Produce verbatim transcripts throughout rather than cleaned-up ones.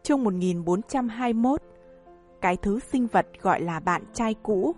Chương một nghìn bốn trăm hai mươi mốt. Cái thứ sinh vật gọi là bạn trai cũ.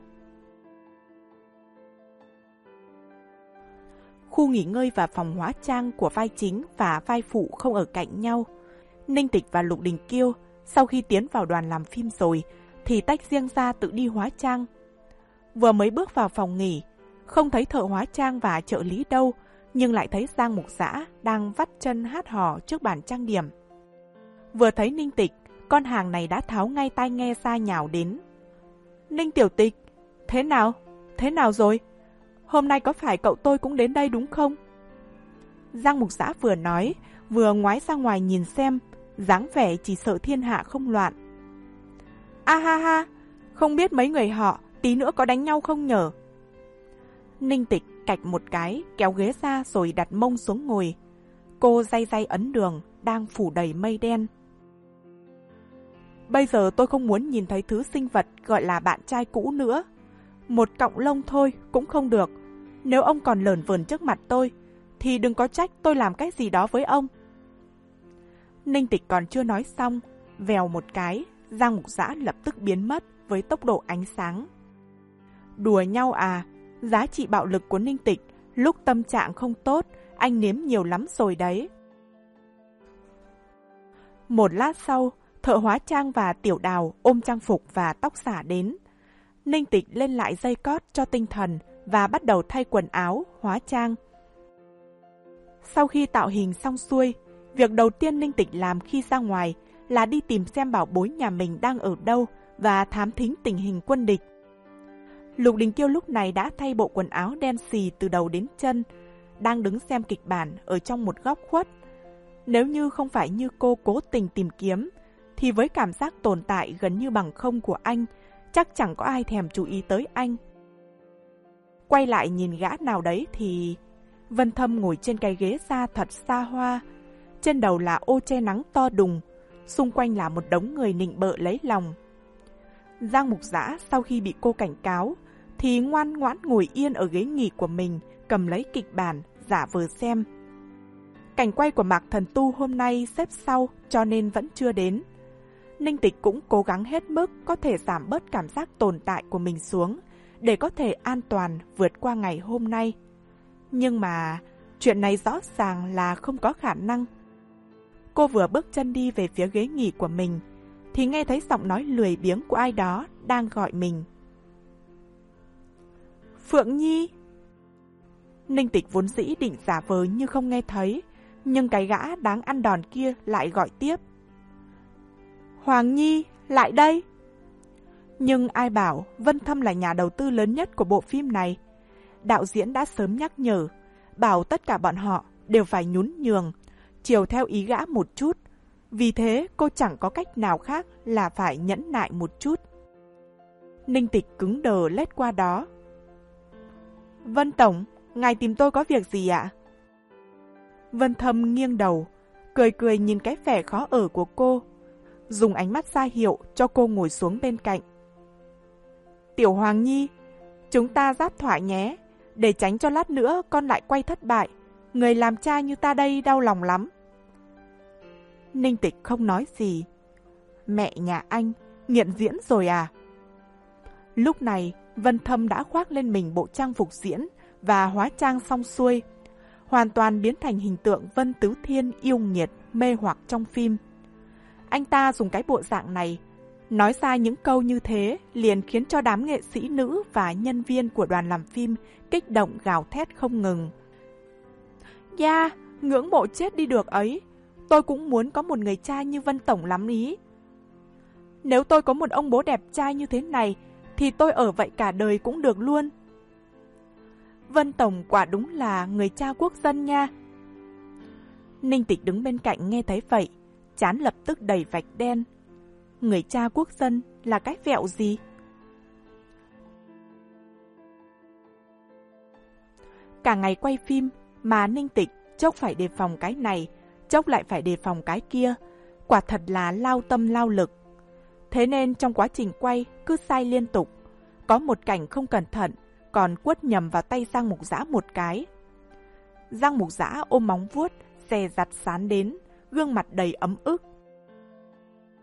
Khu nghỉ ngơi và phòng hóa trang của vai chính và vai phụ không ở cạnh nhau. Ninh Tịch và Lục Đình Kiêu sau khi tiến vào đoàn làm phim rồi thì tách riêng ra tự đi hóa trang. Vừa mới bước vào phòng nghỉ, không thấy thợ hóa trang và trợ lý đâu, nhưng lại thấy Giang Mục Dã đang vắt chân hát hò trước bàn trang điểm. Vừa thấy Ninh Tịch, con hàng này đã tháo ngay tai nghe ra nhào đến. Ninh Tiểu Tịch, thế nào? Thế nào rồi? Hôm nay có phải cậu tôi cũng đến đây đúng không? Giang Mục Dã vừa nói, vừa ngoái ra ngoài nhìn xem, dáng vẻ chỉ sợ thiên hạ không loạn. A ha ha, không biết mấy người họ tí nữa có đánh nhau không nhở? Ninh Tịch cạch một cái, kéo ghế ra rồi đặt mông xuống ngồi. Cô day day ấn đường, đang phủ đầy mây đen. Bây giờ tôi không muốn nhìn thấy thứ sinh vật gọi là bạn trai cũ nữa. Một cọng lông thôi cũng không được. Nếu ông còn lởn vởn trước mặt tôi, thì đừng có trách tôi làm cái gì đó với ông. Ninh Tịch còn chưa nói xong, vèo một cái, Giang Mục Dã lập tức biến mất với tốc độ ánh sáng. Đùa nhau à? Giá trị bạo lực của Ninh Tịch lúc tâm trạng không tốt, anh nếm nhiều lắm rồi đấy. Một lát sau, thợ hóa trang và Tiểu Đào ôm trang phục và tóc xả đến. Ninh Tịch lên lại dây cót cho tinh thần và bắt đầu thay quần áo, hóa trang. Sau khi tạo hình xong xuôi, việc đầu tiên Ninh Tịch làm khi ra ngoài là đi tìm xem bảo bối nhà mình đang ở đâu và thám thính tình hình quân địch. Lục Đình Kiêu lúc này đã thay bộ quần áo đen xì từ đầu đến chân, đang đứng xem kịch bản ở trong một góc khuất. Nếu như không phải như cô cố tình tìm kiếm, thì với cảm giác tồn tại gần như bằng không của anh, chắc chẳng có ai thèm chú ý tới anh. Quay lại nhìn gã nào đấy thì... Vân Thâm ngồi trên cái ghế da thật xa hoa. Trên đầu là ô che nắng to đùng, xung quanh là một đống người nịnh bợ lấy lòng. Giang Mục Dã sau khi bị cô cảnh cáo, thì ngoan ngoãn ngồi yên ở ghế nghỉ của mình, cầm lấy kịch bản, giả vờ xem. Cảnh quay của Mạc Thần Tu hôm nay xếp sau cho nên vẫn chưa đến. Ninh Tịch cũng cố gắng hết mức có thể giảm bớt cảm giác tồn tại của mình xuống, để có thể an toàn vượt qua ngày hôm nay. Nhưng mà chuyện này rõ ràng là không có khả năng. Cô vừa bước chân đi về phía ghế nghỉ của mình, thì nghe thấy giọng nói lười biếng của ai đó đang gọi mình. Phượng Nhi! Ninh Tịch vốn dĩ định giả vờ như không nghe thấy, nhưng cái gã đáng ăn đòn kia lại gọi tiếp. Hoàng Nhi, lại đây! Nhưng ai bảo Vân Thâm là nhà đầu tư lớn nhất của bộ phim này. Đạo diễn đã sớm nhắc nhở, bảo tất cả bọn họ đều phải nhún nhường, chiều theo ý gã một chút. Vì thế cô chẳng có cách nào khác là phải nhẫn nại một chút. Ninh Tịch cứng đờ lết qua đó. Vân Tổng, ngài tìm tôi có việc gì ạ? Vân Thâm nghiêng đầu, cười cười nhìn cái vẻ khó ở của cô, dùng ánh mắt ra hiệu cho cô ngồi xuống bên cạnh. Tiểu Hoàng Nhi, chúng ta giáp thỏa nhé, để tránh cho lát nữa con lại quay thất bại. Người làm cha như ta đây đau lòng lắm. Ninh Tịch không nói gì. Mẹ nhà anh, nghiện diễn rồi à? Lúc này, Vân Thâm đã khoác lên mình bộ trang phục diễn và hóa trang xong xuôi, hoàn toàn biến thành hình tượng Vân Tứ Thiên yêu nghiệt, mê hoặc trong phim. Anh ta dùng cái bộ dạng này, nói ra những câu như thế liền khiến cho đám nghệ sĩ nữ và nhân viên của đoàn làm phim kích động gào thét không ngừng. Da, yeah, ngưỡng mộ chết đi được ấy. Tôi cũng muốn có một người cha như Vân Tổng lắm ý. Nếu tôi có một ông bố đẹp trai như thế này, thì tôi ở vậy cả đời cũng được luôn. Vân Tổng quả đúng là người cha quốc dân nha. Ninh Tịch đứng bên cạnh nghe thấy vậy, trán lập tức đầy vạch đen. Người cha quốc dân là cái vẹo gì? Cả ngày quay phim mà Ninh Tịch chốc phải đề phòng cái này, chốc lại phải đề phòng cái kia, quả thật là lao tâm lao lực. Thế nên trong quá trình quay cứ sai liên tục, có một cảnh không cẩn thận còn quất nhầm vào tay Giang Mục Dã một cái. Giang Mục Dã ôm móng vuốt, dè dặt sán đến, gương mặt đầy ấm ức.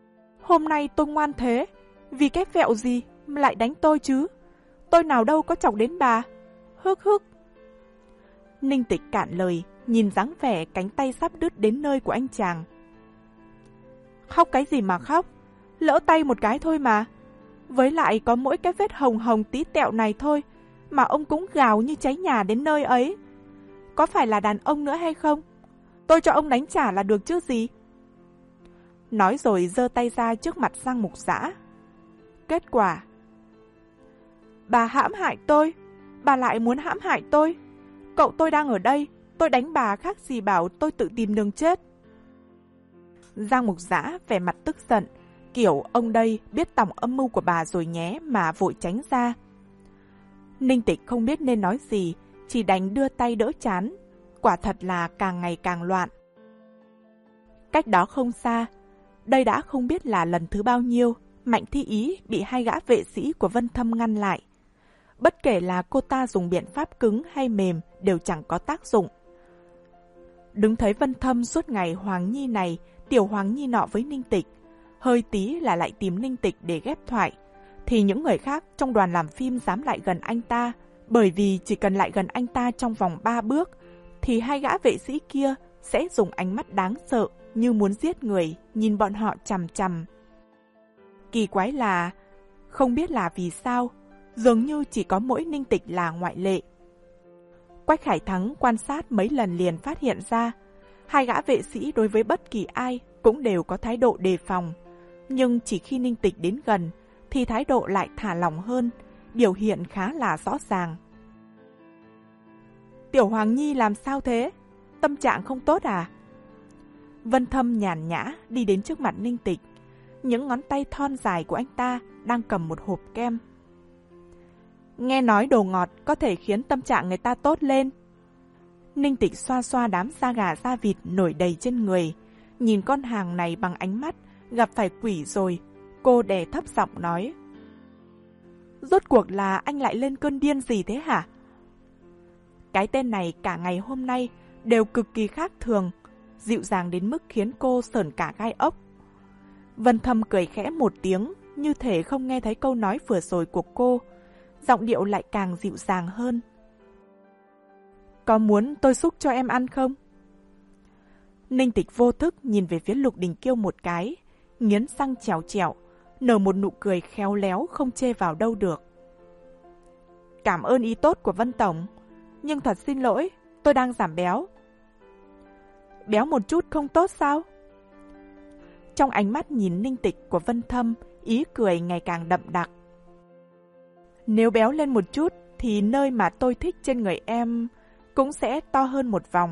Hôm nay tôi ngoan thế, vì cái vẹo gì mà lại đánh tôi chứ? Tôi nào đâu có chọc đến bà. Hức hức. Ninh Tịch cạn lời, nhìn dáng vẻ cánh tay sắp đứt đến nơi của anh chàng. Khóc cái gì mà khóc, lỡ tay một cái thôi mà. Với lại có mỗi cái vết hồng hồng tí tẹo này thôi, mà ông cũng gào như cháy nhà đến nơi ấy. Có phải là đàn ông nữa hay không? Tôi cho ông đánh trả là được chứ gì. Nói rồi giơ tay ra trước mặt Giang Mục Dã. Kết quả: bà hãm hại tôi, bà lại muốn hãm hại tôi. Cậu tôi đang ở đây, tôi đánh bà khác gì bảo tôi tự tìm đường chết. Giang Mục Dã vẻ mặt tức giận, kiểu ông đây biết tòng âm mưu của bà rồi nhé mà vội tránh ra. Ninh Tịch không biết nên nói gì, chỉ đành đưa tay đỡ chán. Quả thật là càng ngày càng loạn. Cách đó không xa, đây đã không biết là lần thứ bao nhiêu, Mạnh Thi Ý bị hai gã vệ sĩ của Vân Thâm ngăn lại. Bất kể là cô ta dùng biện pháp cứng hay mềm đều chẳng có tác dụng. Đứng thấy Vân Thâm suốt ngày Hoàng Nhi này, tiểu Hoàng Nhi nọ với Ninh Tịch, hơi tí là lại tìm Ninh Tịch để ghép thoại, thì những người khác trong đoàn làm phim dám lại gần anh ta, bởi vì chỉ cần lại gần anh ta trong vòng ba bước, thì hai gã vệ sĩ kia sẽ dùng ánh mắt đáng sợ như muốn giết người, nhìn bọn họ chằm chằm. Kỳ quái là, không biết là vì sao, dường như chỉ có mỗi Ninh Tịch là ngoại lệ. Quách Khải Thắng quan sát mấy lần liền phát hiện ra, hai gã vệ sĩ đối với bất kỳ ai cũng đều có thái độ đề phòng, nhưng chỉ khi Ninh Tịch đến gần thì thái độ lại thả lỏng hơn, biểu hiện khá là rõ ràng. Tiểu Hoàng Nhi làm sao thế? Tâm trạng không tốt à? Vân Thâm nhàn nhã đi đến trước mặt Ninh Tịch, những ngón tay thon dài của anh ta đang cầm một hộp kem. Nghe nói đồ ngọt có thể khiến tâm trạng người ta tốt lên. Ninh Tịch xoa xoa đám da gà da vịt nổi đầy trên người, nhìn con hàng này bằng ánh mắt gặp phải quỷ rồi. Cô đè thấp giọng nói: Rốt cuộc là anh lại lên cơn điên gì thế hả? Cái tên này cả ngày hôm nay đều cực kỳ khác thường, dịu dàng đến mức khiến cô sởn cả gai ốc. Vân Thâm cười khẽ một tiếng, như thể không nghe thấy câu nói vừa rồi của cô, giọng điệu lại càng dịu dàng hơn. Có muốn tôi xúc cho em ăn không? Ninh Tịch vô thức nhìn về phía Lục Đình Kiêu một cái, nghiến răng trèo trèo, nở một nụ cười khéo léo không chê vào đâu được. Cảm ơn ý tốt của Vân Tổng, nhưng thật xin lỗi, tôi đang giảm béo. Béo một chút không tốt sao? Trong ánh mắt nhìn Ninh Tịch của Vân Thâm, ý cười ngày càng đậm đặc. Nếu béo lên một chút thì nơi mà tôi thích trên người em cũng sẽ to hơn một vòng.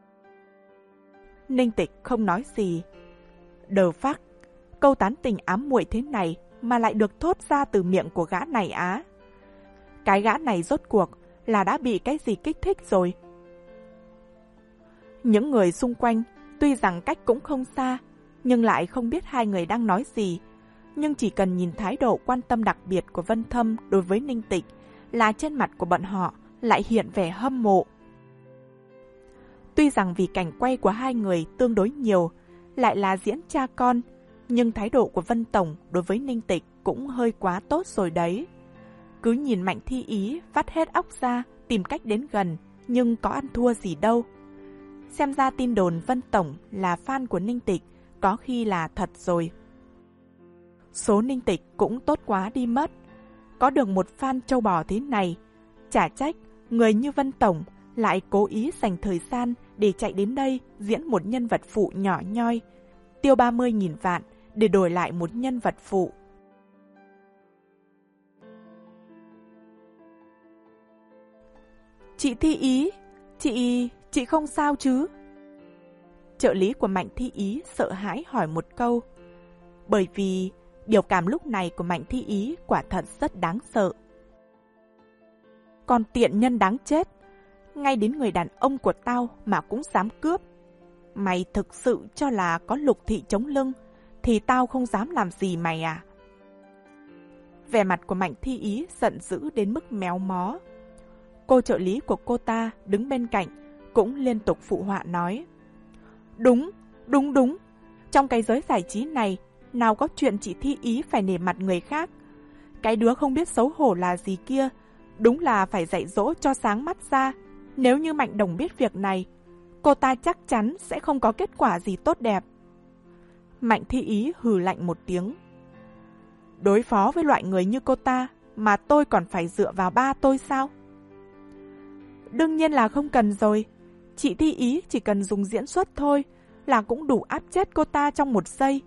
Ninh Tịch không nói gì. Đờ phắc, câu tán tình ám muội thế này mà lại được thốt ra từ miệng của gã này á. Cái gã này rốt cuộc là đã bị cái gì kích thích rồi? Những người xung quanh tuy rằng cách cũng không xa, nhưng lại không biết hai người đang nói gì. Nhưng chỉ cần nhìn thái độ quan tâm đặc biệt của Vân Thâm đối với Ninh Tịch là trên mặt của bọn họ lại hiện vẻ hâm mộ. Tuy rằng vì cảnh quay của hai người tương đối nhiều, lại là diễn cha con, nhưng thái độ của Vân Tổng đối với Ninh Tịch cũng hơi quá tốt rồi đấy. Cứ nhìn Mạnh Thi Ý vắt hết óc ra tìm cách đến gần, nhưng có ăn thua gì đâu. Xem ra tin đồn Vân Tổng là fan của Ninh Tịch có khi là thật rồi. Số Ninh Tịch cũng tốt quá đi mất. Có được một fan trâu bò thế này, chả trách người như Vân Tổng lại cố ý dành thời gian để chạy đến đây diễn một nhân vật phụ nhỏ nhoi, tiêu ba mươi nghìn vạn để đổi lại một nhân vật phụ. Chị Thi Ý, chị, chị không sao chứ? Trợ lý của Mạnh Thi Ý sợ hãi hỏi một câu, bởi vì biểu cảm lúc này của Mạnh Thi Ý quả thật rất đáng sợ. Còn tiện nhân đáng chết, ngay đến người đàn ông của tao mà cũng dám cướp. Mày thực sự cho là có Lục Thị chống lưng thì tao không dám làm gì mày à? Vẻ mặt của Mạnh Thi Ý giận dữ đến mức méo mó. Cô trợ lý của cô ta đứng bên cạnh cũng liên tục phụ họa nói, đúng, đúng đúng, trong cái giới giải trí này nào có chuyện chị Thi Ý phải nể mặt người khác. Cái đứa không biết xấu hổ là gì kia, đúng là phải dạy dỗ cho sáng mắt ra. Nếu như Mạnh Đồng biết việc này, cô ta chắc chắn sẽ không có kết quả gì tốt đẹp. Mạnh Thi Ý hừ lạnh một tiếng. Đối phó với loại người như cô ta mà tôi còn phải dựa vào ba tôi sao? Đương nhiên là không cần rồi. Chị Thi Ý chỉ cần dùng diễn xuất thôi là cũng đủ áp chết cô ta trong một giây.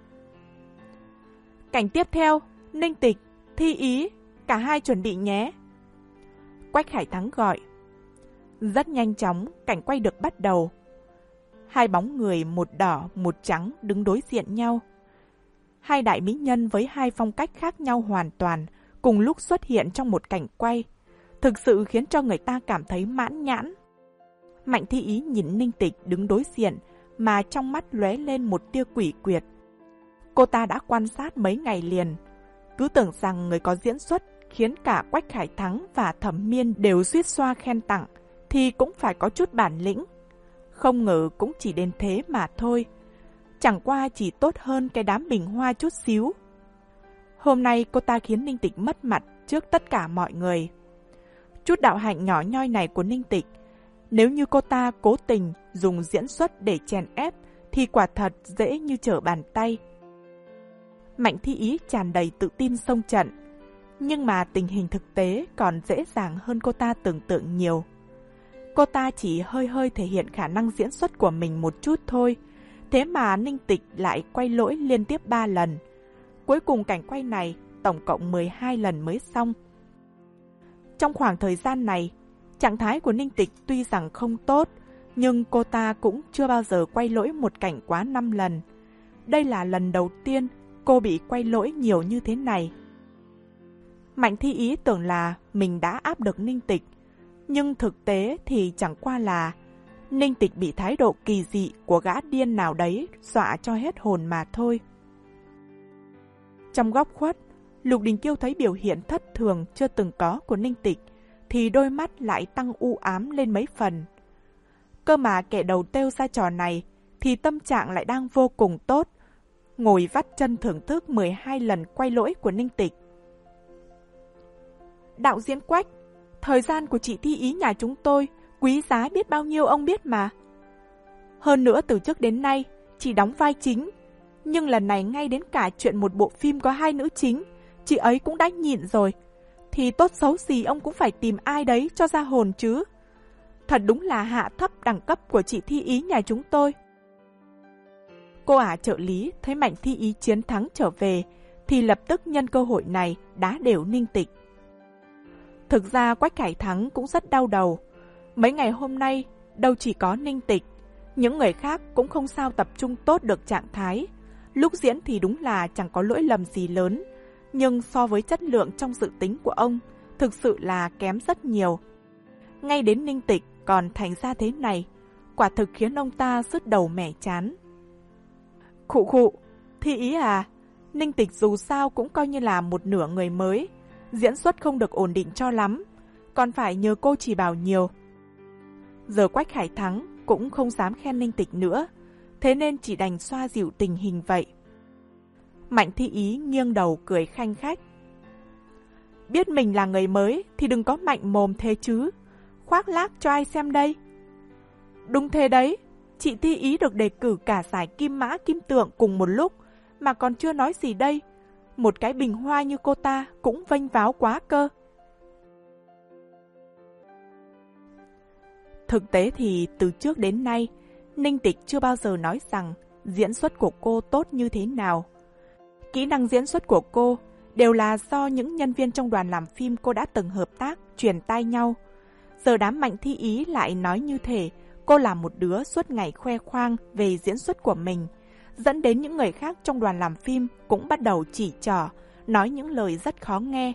Cảnh tiếp theo, Ninh Tịch, Thi Ý, cả hai chuẩn bị nhé. Quách Khải Thắng gọi. Rất nhanh chóng, cảnh quay được bắt đầu. Hai bóng người một đỏ, một trắng đứng đối diện nhau. Hai đại mỹ nhân với hai phong cách khác nhau hoàn toàn, cùng lúc xuất hiện trong một cảnh quay. Thực sự khiến cho người ta cảm thấy mãn nhãn. Mạnh Thi Ý nhìn Ninh Tịch đứng đối diện, mà trong mắt lóe lên một tia quỷ quyệt. Cô ta đã quan sát mấy ngày liền. Cứ tưởng rằng người có diễn xuất khiến cả Quách Khải Thắng và Thẩm Miên đều suýt xoa khen tặng, thì cũng phải có chút bản lĩnh. Không ngờ cũng chỉ đến thế mà thôi. Chẳng qua chỉ tốt hơn cái đám bình hoa chút xíu. Hôm nay cô ta khiến Ninh Tịch mất mặt trước tất cả mọi người. Chút đạo hạnh nhỏ nhoi này của Ninh Tịch, nếu như cô ta cố tình dùng diễn xuất để chèn ép, thì quả thật dễ như trở bàn tay. Mạnh Thi Ý tràn đầy tự tin xông trận, nhưng mà tình hình thực tế còn dễ dàng hơn cô ta tưởng tượng nhiều. Cô ta chỉ hơi hơi thể hiện khả năng diễn xuất của mình một chút thôi, thế mà Ninh Tịch lại quay lỗi liên tiếp ba lần. Cuối cùng cảnh quay này tổng cộng mười hai lần mới xong. Trong khoảng thời gian này, trạng thái của Ninh Tịch tuy rằng không tốt, nhưng cô ta cũng chưa bao giờ quay lỗi một cảnh quá năm lần. Đây là lần đầu tiên cô bị quay lỗi nhiều như thế này. Mạnh Thi Ý tưởng là mình đã áp được Ninh Tịch, nhưng thực tế thì chẳng qua là Ninh Tịch bị thái độ kỳ dị của gã điên nào đấy dọa cho hết hồn mà thôi. Trong góc khuất, Lục Đình Kiêu thấy biểu hiện thất thường chưa từng có của Ninh Tịch, thì đôi mắt lại tăng u ám lên mấy phần. Cơ mà kẻ đầu têu ra trò này thì tâm trạng lại đang vô cùng tốt, ngồi vắt chân thưởng thức mười hai lần quay lỗi của Ninh Tịch. Đạo diễn Quách, thời gian của chị Thi Ý nhà chúng tôi quý giá biết bao nhiêu ông biết mà. Hơn nữa từ trước đến nay chỉ đóng vai chính, nhưng lần này ngay đến cả chuyện một bộ phim có hai nữ chính, chị ấy cũng đã nhịn rồi. Thì tốt xấu gì ông cũng phải tìm ai đấy cho ra hồn chứ. Thật đúng là hạ thấp đẳng cấp của chị Thi Ý nhà chúng tôi. Cô ả trợ lý thấy Mạnh Thi Ý chiến thắng trở về, thì lập tức nhân cơ hội này đá đều Ninh Tịch. Thực ra Quách Khải Thắng cũng rất đau đầu. Mấy ngày hôm nay đâu chỉ có Ninh Tịch, những người khác cũng không sao tập trung tốt được trạng thái. Lúc diễn thì đúng là chẳng có lỗi lầm gì lớn, nhưng so với chất lượng trong dự tính của ông, thực sự là kém rất nhiều. Ngay đến Ninh Tịch còn thành ra thế này, quả thực khiến ông ta sứt đầu mẻ chán. Khụ khụ, Thi Ý à, Ninh Tịch dù sao cũng coi như là một nửa người mới, diễn xuất không được ổn định cho lắm, còn phải nhờ cô chỉ bảo nhiều. Giờ Quách Khải Thắng cũng không dám khen Ninh Tịch nữa, thế nên chỉ đành xoa dịu tình hình vậy. Mạnh Thi Ý nghiêng đầu cười khanh khách. Biết mình là người mới thì đừng có mạnh mồm thế chứ, khoác lác cho ai xem đây. Đúng thế đấy, chị Thi Ý được đề cử cả giải Kim Mã Kim Tượng cùng một lúc, mà còn chưa nói gì đây. Một cái bình hoa như cô ta cũng vênh váo quá cơ. Thực tế thì từ trước đến nay, Ninh Tịch chưa bao giờ nói rằng diễn xuất của cô tốt như thế nào. Kỹ năng diễn xuất của cô đều là do những nhân viên trong đoàn làm phim cô đã từng hợp tác truyền tai nhau. Giờ đám Mạnh Thi Ý lại nói như thể cô là một đứa suốt ngày khoe khoang về diễn xuất của mình, dẫn đến những người khác trong đoàn làm phim cũng bắt đầu chỉ trỏ, nói những lời rất khó nghe.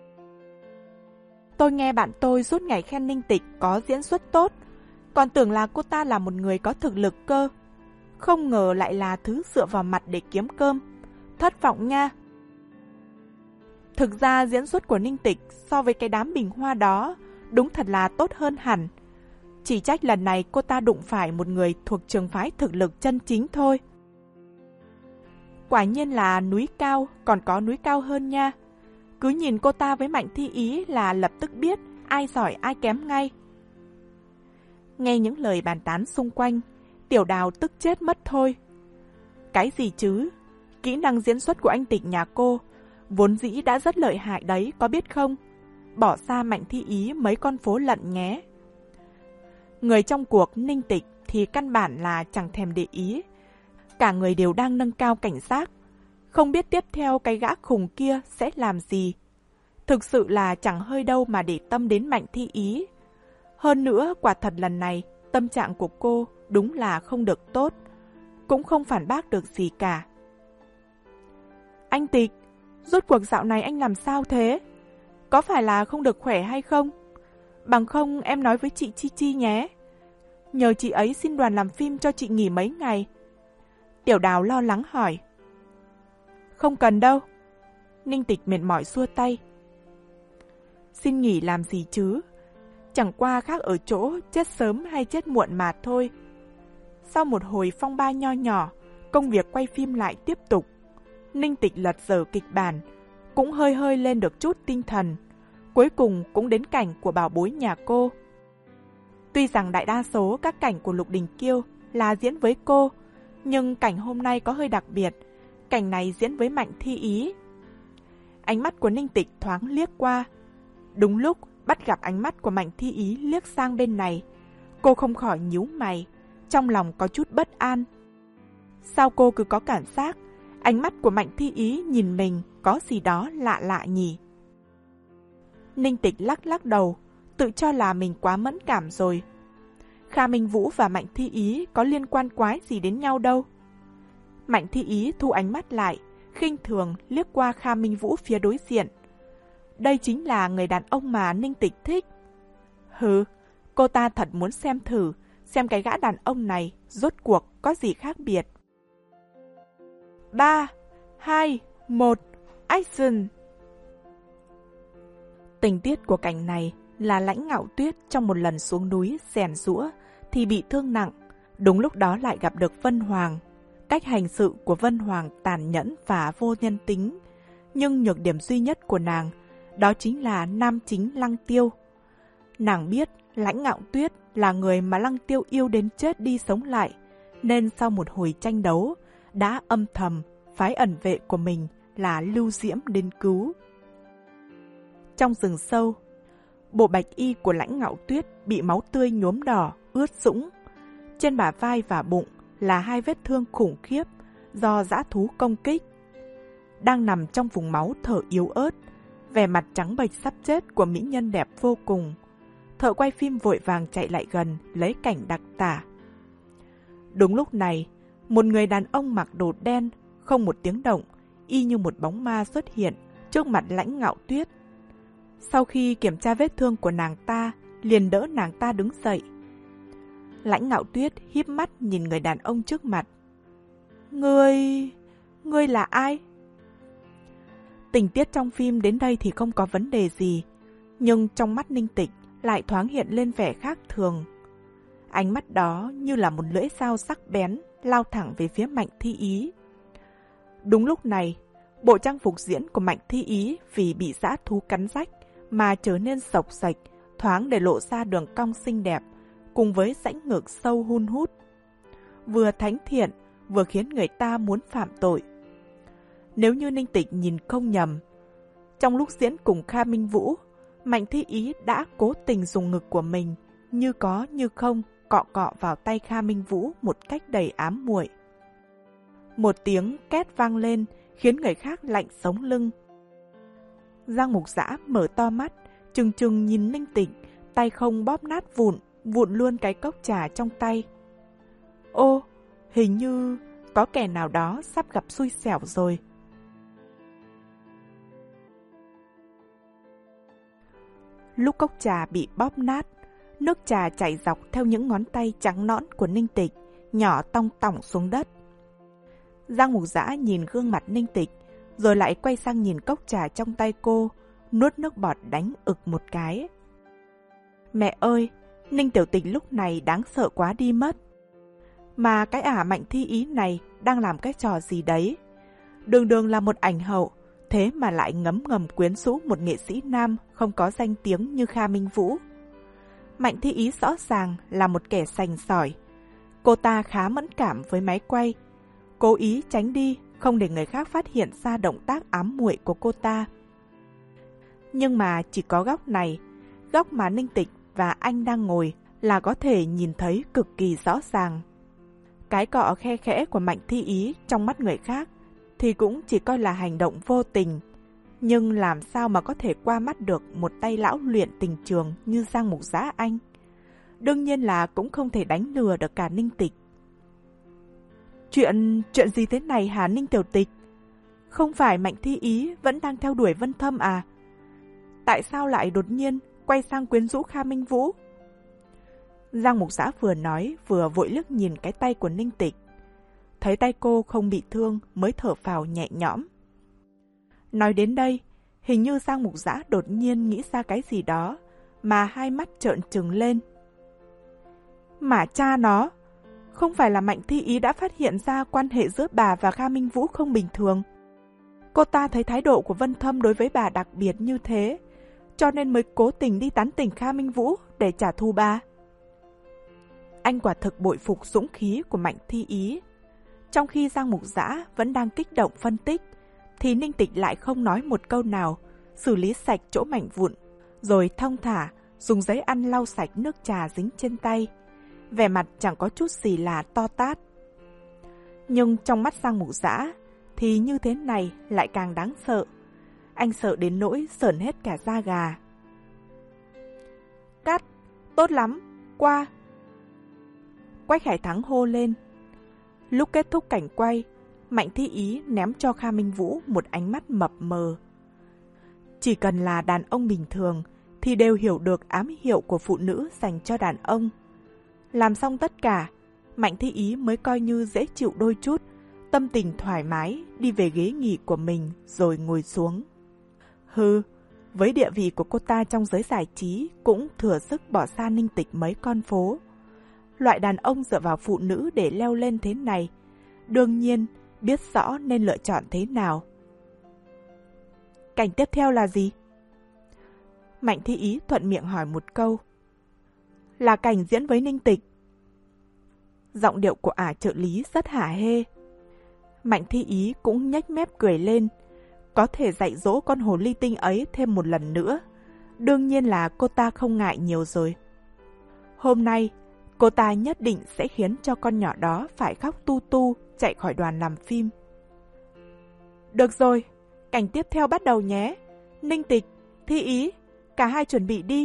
Tôi nghe bạn tôi suốt ngày khen Ninh Tịch có diễn xuất tốt, còn tưởng là cô ta là một người có thực lực cơ. Không ngờ lại là thứ dựa vào mặt để kiếm cơm. Thất vọng nha. Thực ra diễn xuất của Ninh Tịch so với cái đám bình hoa đó đúng thật là tốt hơn hẳn. Chỉ trách lần này cô ta đụng phải một người thuộc trường phái thực lực chân chính thôi. Quả nhiên là núi cao, còn có núi cao hơn nha. Cứ nhìn cô ta với Mạnh Thi Ý là lập tức biết ai giỏi ai kém ngay. Nghe những lời bàn tán xung quanh, Tiểu Đào tức chết mất thôi. Cái gì chứ? Kỹ năng diễn xuất của anh Tịch nhà cô vốn dĩ đã rất lợi hại đấy, có biết không? Bỏ xa Mạnh Thi Ý mấy con phố lận nhé. Người trong cuộc Ninh Tịch thì căn bản là chẳng thèm để ý. Cả người đều đang nâng cao cảnh giác, không biết tiếp theo cái gã khùng kia sẽ làm gì. Thực sự là chẳng hơi đâu mà để tâm đến Mạnh Thi Ý. Hơn nữa, quả thật lần này, tâm trạng của cô đúng là không được tốt, cũng không phản bác được gì cả. Anh Tịch, rốt cuộc dạo này anh làm sao thế? Có phải là không được khỏe hay không? Bằng không em nói với chị Chi Chi nhé. Nhờ chị ấy xin đoàn làm phim cho chị nghỉ mấy ngày. Tiểu Đào lo lắng hỏi. Không cần đâu. Ninh Tịch mệt mỏi xua tay. Xin nghỉ làm gì chứ? Chẳng qua khác ở chỗ chết sớm hay chết muộn mà thôi. Sau một hồi phong ba nho nhỏ, công việc quay phim lại tiếp tục. Ninh Tịch lật dở kịch bản, cũng hơi hơi lên được chút tinh thần. Cuối cùng cũng đến cảnh của bảo bối nhà cô. Tuy rằng đại đa số các cảnh của Lục Đình Kiêu là diễn với cô, nhưng cảnh hôm nay có hơi đặc biệt, cảnh này diễn với Mạnh Thi Ý. Ánh mắt của Ninh Tịch thoáng liếc qua. Đúng lúc bắt gặp ánh mắt của Mạnh Thi Ý liếc sang bên này, cô không khỏi nhíu mày, trong lòng có chút bất an. Sao cô cứ có cảm giác ánh mắt của Mạnh Thi Ý nhìn mình có gì đó lạ lạ nhỉ? Ninh Tịch lắc lắc đầu, tự cho là mình quá mẫn cảm rồi. Kha Minh Vũ và Mạnh Thi Ý có liên quan quái gì đến nhau đâu. Mạnh Thi Ý thu ánh mắt lại, khinh thường liếc qua Kha Minh Vũ phía đối diện. Đây chính là người đàn ông mà Ninh Tịch thích. Hừ, cô ta thật muốn xem thử, xem cái gã đàn ông này rốt cuộc có gì khác biệt. ba, hai, một, action! Tình tiết của cảnh này là Lãnh Ngạo Tuyết trong một lần xuống núi rèn giũa thì bị thương nặng. Đúng lúc đó lại gặp được Vân Hoàng. Cách hành sự của Vân Hoàng tàn nhẫn và vô nhân tính. Nhưng nhược điểm duy nhất của nàng đó chính là nam chính Lăng Tiêu. Nàng biết Lãnh Ngạo Tuyết là người mà Lăng Tiêu yêu đến chết đi sống lại, nên sau một hồi tranh đấu đã âm thầm phái ẩn vệ của mình là Lưu Diễm đến cứu. Trong rừng sâu, bộ bạch y của Lãnh Ngạo Tuyết bị máu tươi nhuốm đỏ, ướt sũng. Trên bả vai và bụng là hai vết thương khủng khiếp do dã thú công kích. Đang nằm trong vùng máu thở yếu ớt, vẻ mặt trắng bệch sắp chết của mỹ nhân đẹp vô cùng. Thợ quay phim vội vàng chạy lại gần lấy cảnh đặc tả. Đúng lúc này, một người đàn ông mặc đồ đen, không một tiếng động, y như một bóng ma xuất hiện trước mặt Lãnh Ngạo Tuyết. Sau khi kiểm tra vết thương của nàng ta, liền đỡ nàng ta đứng dậy. Lãnh Ngạo Tuyết híp mắt nhìn người đàn ông trước mặt. Ngươi... ngươi là ai? Tình tiết trong phim đến đây thì không có vấn đề gì, nhưng trong mắt Ninh Tịch lại thoáng hiện lên vẻ khác thường. Ánh mắt đó như là một lưỡi dao sắc bén lao thẳng về phía Mạnh Thi Ý. Đúng lúc này, bộ trang phục diễn của Mạnh Thi Ý vì bị dã thú cắn rách mà trở nên xộc xệch, thoáng để lộ ra đường cong xinh đẹp, cùng với rãnh ngực sâu hun hút. Vừa thánh thiện, vừa khiến người ta muốn phạm tội. Nếu như Ninh Tịch nhìn không nhầm, trong lúc diễn cùng Kha Minh Vũ, Mạnh Thi Ý đã cố tình dùng ngực của mình, như có như không, cọ cọ vào tay Kha Minh Vũ một cách đầy ám muội. Một tiếng két vang lên, khiến người khác lạnh sống lưng. Giang Mục Dã mở to mắt, trừng trừng nhìn Ninh Tịch, tay không bóp nát vụn, vụn luôn cái cốc trà trong tay. Ô, hình như có kẻ nào đó sắp gặp xui xẻo rồi. Lúc cốc trà bị bóp nát, nước trà chảy dọc theo những ngón tay trắng nõn của Ninh Tịch, nhỏ tong tỏng xuống đất. Giang Mục Dã nhìn gương mặt Ninh Tịch, rồi lại quay sang nhìn cốc trà trong tay cô, nuốt nước bọt đánh ực một cái. Mẹ ơi, Ninh Tiểu Tịch lúc này đáng sợ quá đi mất. Mà cái ả Mạnh Thi Ý này đang làm cái trò gì đấy? Đường đường là một ảnh hậu, thế mà lại ngấm ngầm quyến rũ một nghệ sĩ nam không có danh tiếng như Kha Minh Vũ. Mạnh Thi Ý rõ ràng là một kẻ sành sỏi. Cô ta khá mẫn cảm với máy quay, cố ý tránh đi, không để người khác phát hiện ra động tác ám muội của cô ta. Nhưng mà chỉ có góc này, góc mà Ninh Tịch và anh đang ngồi là có thể nhìn thấy cực kỳ rõ ràng. Cái cọ khe khẽ của Mạnh Thi Ý trong mắt người khác thì cũng chỉ coi là hành động vô tình, nhưng làm sao mà có thể qua mắt được một tay lão luyện tình trường như Giang Mục Giã anh. Đương nhiên là cũng không thể đánh lừa được cả Ninh Tịch. Chuyện, chuyện gì thế này hả Ninh Tiểu Tịch? Không phải Mạnh Thi Ý vẫn đang theo đuổi Vân Thâm à? Tại sao lại đột nhiên quay sang quyến rũ Kha Minh Vũ? Giang Mục Giã vừa nói vừa vội liếc nhìn cái tay của Ninh Tịch. Thấy tay cô không bị thương mới thở phào nhẹ nhõm. Nói đến đây, hình như Giang Mục Giã đột nhiên nghĩ ra cái gì đó mà hai mắt trợn trừng lên. Mà cha nó, không phải là Mạnh Thi Ý đã phát hiện ra quan hệ giữa bà và Kha Minh Vũ không bình thường. Cô ta thấy thái độ của Vân Thâm đối với bà đặc biệt như thế, cho nên mới cố tình đi tán tỉnh Kha Minh Vũ để trả thù bà. Anh quả thực bội phục dũng khí của Mạnh Thi Ý. Trong khi Giang Mục Giã vẫn đang kích động phân tích, thì Ninh Tịch lại không nói một câu nào, xử lý sạch chỗ mảnh vụn, rồi thong thả dùng giấy ăn lau sạch nước trà dính trên tay. Vẻ mặt chẳng có chút gì là to tát. Nhưng trong mắt Giang Mục Giã thì như thế này lại càng đáng sợ. Anh sợ đến nỗi sởn hết cả da gà. Cắt, tốt lắm, qua. Quách Khải Thắng hô lên. Lúc kết thúc cảnh quay, Mạnh Thi Ý ném cho Kha Minh Vũ một ánh mắt mập mờ. Chỉ cần là đàn ông bình thường thì đều hiểu được ám hiệu của phụ nữ dành cho đàn ông. Làm xong tất cả, Mạnh Thi Ý mới coi như dễ chịu đôi chút, tâm tình thoải mái đi về ghế nghỉ của mình rồi ngồi xuống. Hừ, với địa vị của cô ta trong giới giải trí cũng thừa sức bỏ xa Ninh Tịch mấy con phố. Loại đàn ông dựa vào phụ nữ để leo lên thế này, đương nhiên biết rõ nên lựa chọn thế nào. Cảnh tiếp theo là gì? Mạnh Thi Ý thuận miệng hỏi một câu. Là cảnh diễn với Ninh Tịch. Giọng điệu của ả trợ lý rất hả hê. Mạnh Thi Ý cũng nhếch mép cười lên. Có thể dạy dỗ con hồ ly tinh ấy thêm một lần nữa. Đương nhiên là cô ta không ngại nhiều rồi. Hôm nay, cô ta nhất định sẽ khiến cho con nhỏ đó phải khóc tu tu chạy khỏi đoàn làm phim. Được rồi, cảnh tiếp theo bắt đầu nhé. Ninh Tịch, Thi Ý, cả hai chuẩn bị đi.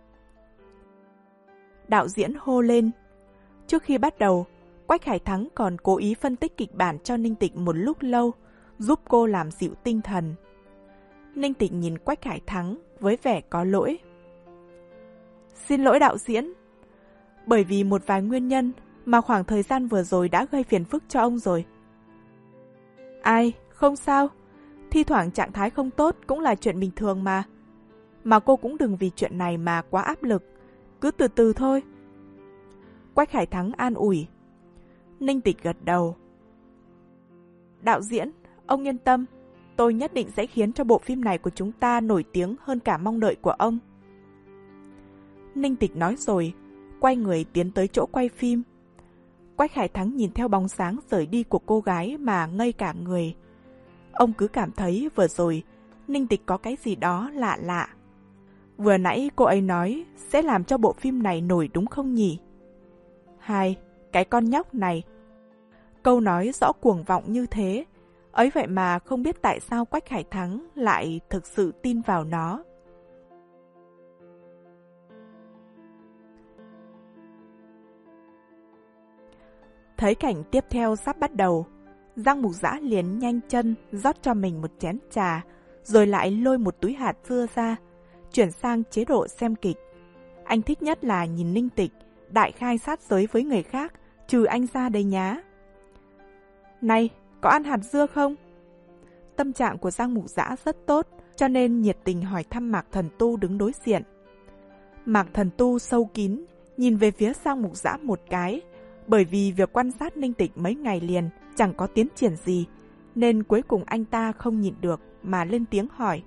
Đạo diễn hô lên. Trước khi bắt đầu, Quách Khải Thắng còn cố ý phân tích kịch bản cho Ninh Tịch một lúc lâu, giúp cô làm dịu tinh thần. Ninh Tịch nhìn Quách Khải Thắng với vẻ có lỗi. Xin lỗi đạo diễn, bởi vì một vài nguyên nhân mà khoảng thời gian vừa rồi đã gây phiền phức cho ông rồi. Ai, không sao, thi thoảng trạng thái không tốt cũng là chuyện bình thường mà. Mà cô cũng đừng vì chuyện này mà quá áp lực, cứ từ từ thôi. Quách Khải Thắng an ủi. Ninh Tịch gật đầu. Đạo diễn, ông yên tâm, tôi nhất định sẽ khiến cho bộ phim này của chúng ta nổi tiếng hơn cả mong đợi của ông. Ninh Tịch nói rồi, quay người tiến tới chỗ quay phim. Quách Khải Thắng nhìn theo bóng sáng rời đi của cô gái mà ngây cả người. Ông cứ cảm thấy vừa rồi Ninh Tịch có cái gì đó lạ lạ. Vừa nãy cô ấy nói sẽ làm cho bộ phim này nổi đúng không nhỉ? Hai, cái con nhóc này. Câu nói rõ cuồng vọng như thế, ấy vậy mà không biết tại sao Quách Khải Thắng lại thực sự tin vào nó. Thấy cảnh tiếp theo sắp bắt đầu, Giang Mục Giã liền nhanh chân rót cho mình một chén trà, rồi lại lôi một túi hạt dưa ra, chuyển sang chế độ xem kịch. Anh thích nhất là nhìn Ninh Tịch đại khai sát giới với người khác, trừ anh ra đây nhá. Này, có ăn hạt dưa không? Tâm trạng của Giang Mục Giã rất tốt, cho nên nhiệt tình hỏi thăm Mạc Thần Tu đứng đối diện. Mạc Thần Tu sâu kín, nhìn về phía Giang Mục Giã một cái, bởi vì việc quan sát Ninh Tịch mấy ngày liền chẳng có tiến triển gì, nên cuối cùng anh ta không nhịn được mà lên tiếng hỏi.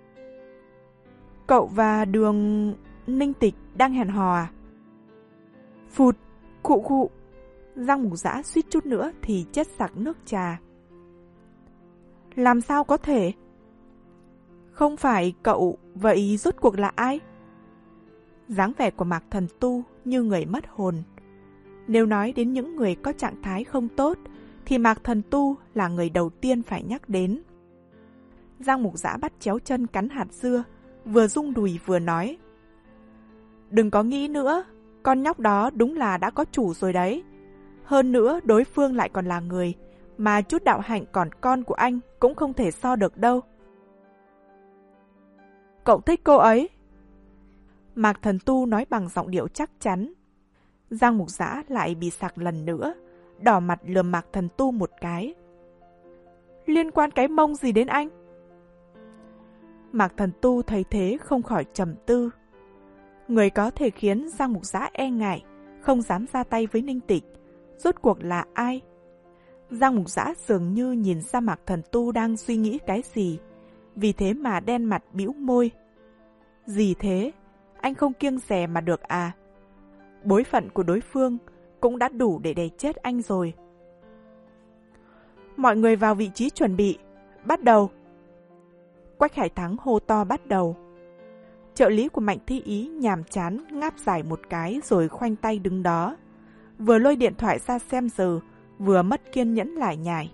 Cậu và Đường Ninh Tịch đang hẹn hò à? Phụt, khụ khụ. Giang Mục Dã suýt chút nữa thì chết sặc nước trà. Làm sao có thể? Không phải cậu, vậy rốt cuộc là ai? Dáng vẻ của Mạc Thần Tu như người mất hồn. Nếu nói đến những người có trạng thái không tốt, thì Mạc Thần Tu là người đầu tiên phải nhắc đến. Giang Mục Dã bắt chéo chân cắn hạt dưa, vừa rung đùi vừa nói. Đừng có nghĩ nữa, con nhóc đó đúng là đã có chủ rồi đấy. Hơn nữa đối phương lại còn là người mà chút đạo hạnh còn con của anh cũng không thể so được đâu. Cậu thích cô ấy? Mạc Thần Tu nói bằng giọng điệu chắc chắn. Giang Mục Dã lại bị sặc lần nữa, đỏ mặt lườm Mạc Thần Tu một cái. Liên quan cái mông gì đến anh? Mạc Thần Tu thấy thế không khỏi trầm tư. Người có thể khiến Giang Mục Dã e ngại, không dám ra tay với Ninh Tịch, rốt cuộc là ai? Giang Mục Dã dường như nhìn ra Mạc Thần Tu đang suy nghĩ cái gì, vì thế mà đen mặt bĩu môi. Gì thế? Anh không kiêng dè mà được à? Bối phận của đối phương cũng đã đủ để đè chết anh rồi. Mọi người vào vị trí chuẩn bị, bắt đầu. Quách Hải Thắng hô to bắt đầu. Trợ lý của Mạnh Thi Ý nhàm chán ngáp dài một cái rồi khoanh tay đứng đó, vừa lôi điện thoại ra xem giờ, vừa mất kiên nhẫn lải nhải.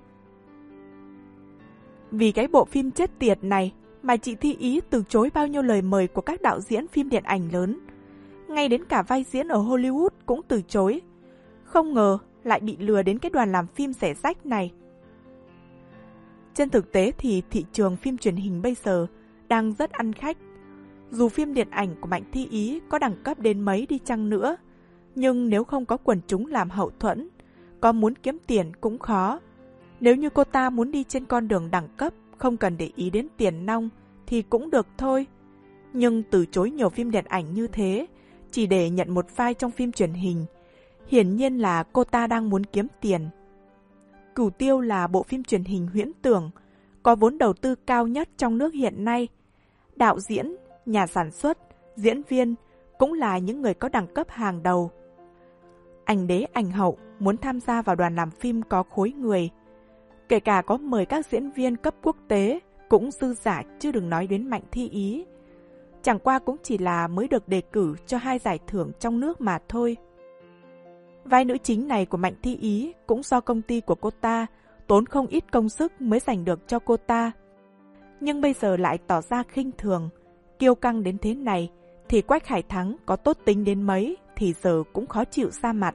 Vì cái bộ phim chết tiệt này mà chị Thi Ý từ chối bao nhiêu lời mời của các đạo diễn phim điện ảnh lớn. Ngay đến cả vai diễn ở Hollywood cũng từ chối. Không ngờ lại bị lừa đến cái đoàn làm phim rẻ rách này. Trên thực tế thì thị trường phim truyền hình bây giờ đang rất ăn khách. Dù phim điện ảnh của Mạnh Thi Ý có đẳng cấp đến mấy đi chăng nữa, nhưng nếu không có quần chúng làm hậu thuẫn, có muốn kiếm tiền cũng khó. Nếu như cô ta muốn đi trên con đường đẳng cấp, không cần để ý đến tiền nong, thì cũng được thôi. Nhưng từ chối nhiều phim điện ảnh như thế, chỉ để nhận một vai trong phim truyền hình, hiển nhiên là cô ta đang muốn kiếm tiền. Cửu Tiêu là bộ phim truyền hình huyễn tưởng, có vốn đầu tư cao nhất trong nước hiện nay. Đạo diễn, nhà sản xuất, diễn viên cũng là những người có đẳng cấp hàng đầu. Ảnh đế ảnh hậu muốn tham gia vào đoàn làm phim có khối người. Kể cả có mời các diễn viên cấp quốc tế cũng dư giả, chứ đừng nói đến Mạnh Thi Ý. Chẳng qua cũng chỉ là mới được đề cử cho hai giải thưởng trong nước mà thôi. Vai nữ chính này của Mạnh Thi Ý cũng do công ty của cô ta tốn không ít công sức mới giành được cho cô ta. Nhưng bây giờ lại tỏ ra khinh thường, kiêu căng đến thế này, thì Quách Hải Thắng có tốt tính đến mấy thì giờ cũng khó chịu ra mặt.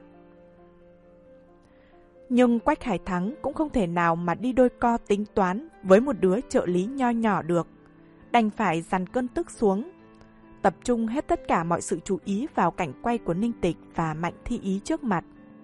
Nhưng Quách Hải Thắng cũng không thể nào mà đi đôi co tính toán với một đứa trợ lý nho nhỏ được. Đành phải dằn cơn tức xuống, tập trung hết tất cả mọi sự chú ý vào cảnh quay của Ninh Tịch và Mạnh Thi Ý trước mặt.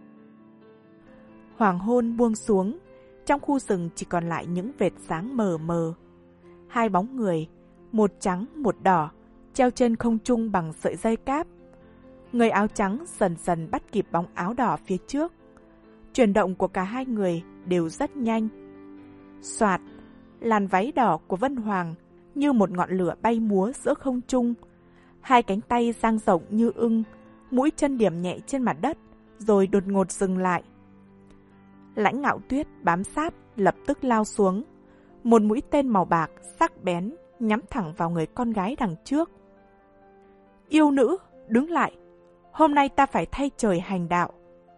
Hoàng hôn buông xuống, trong khu rừng chỉ còn lại những vệt sáng mờ mờ. Hai bóng người, một trắng một đỏ, treo trên không trung bằng sợi dây cáp. Người áo trắng dần dần bắt kịp bóng áo đỏ phía trước. Chuyển động của cả hai người đều rất nhanh. Soạt, làn váy đỏ của Vân Hoàng như một ngọn lửa bay múa giữa không trung. Hai cánh tay dang rộng như ưng, mũi chân điểm nhẹ trên mặt đất, rồi đột ngột dừng lại. Lãnh Ngạo Tuyết bám sát, lập tức lao xuống. Một mũi tên màu bạc, sắc bén, nhắm thẳng vào người con gái đằng trước. Yêu nữ, đứng lại. Hôm nay ta phải thay trời hành đạo.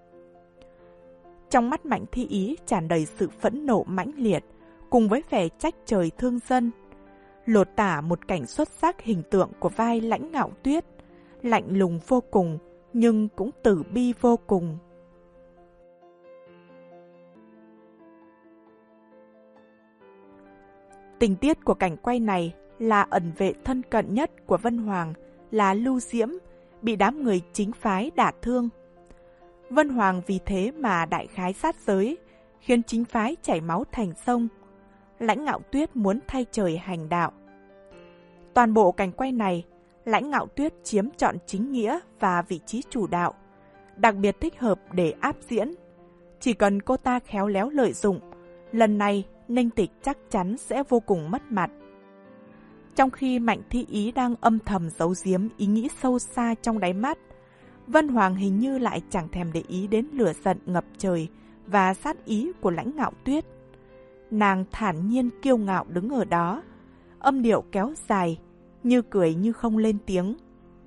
Trong mắt Mạnh Thi Ý tràn đầy sự phẫn nộ mãnh liệt, cùng với vẻ trách trời thương dân. Lột tả một cảnh xuất sắc hình tượng của vai Lãnh Ngạo Tuyết, lạnh lùng vô cùng, nhưng cũng tử bi vô cùng. Tình tiết của cảnh quay này là ẩn vệ thân cận nhất của Vân Hoàng là Lưu Diễm, bị đám người chính phái đả thương. Vân Hoàng vì thế mà đại khái sát giới, khiến chính phái chảy máu thành sông. Lãnh Ngạo Tuyết muốn thay trời hành đạo. Toàn bộ cảnh quay này, Lãnh Ngạo Tuyết chiếm trọn chính nghĩa và vị trí chủ đạo, đặc biệt thích hợp để áp diễn. Chỉ cần cô ta khéo léo lợi dụng, lần này Ninh Tịch chắc chắn sẽ vô cùng mất mặt. Trong khi Mạnh Thi Ý đang âm thầm giấu giếm ý nghĩ sâu xa trong đáy mắt, Vân Hoàng hình như lại chẳng thèm để ý đến lửa giận ngập trời và sát ý của Lãnh Ngạo Tuyết. Nàng thản nhiên kiêu ngạo đứng ở đó, âm điệu kéo dài, như cười như không lên tiếng.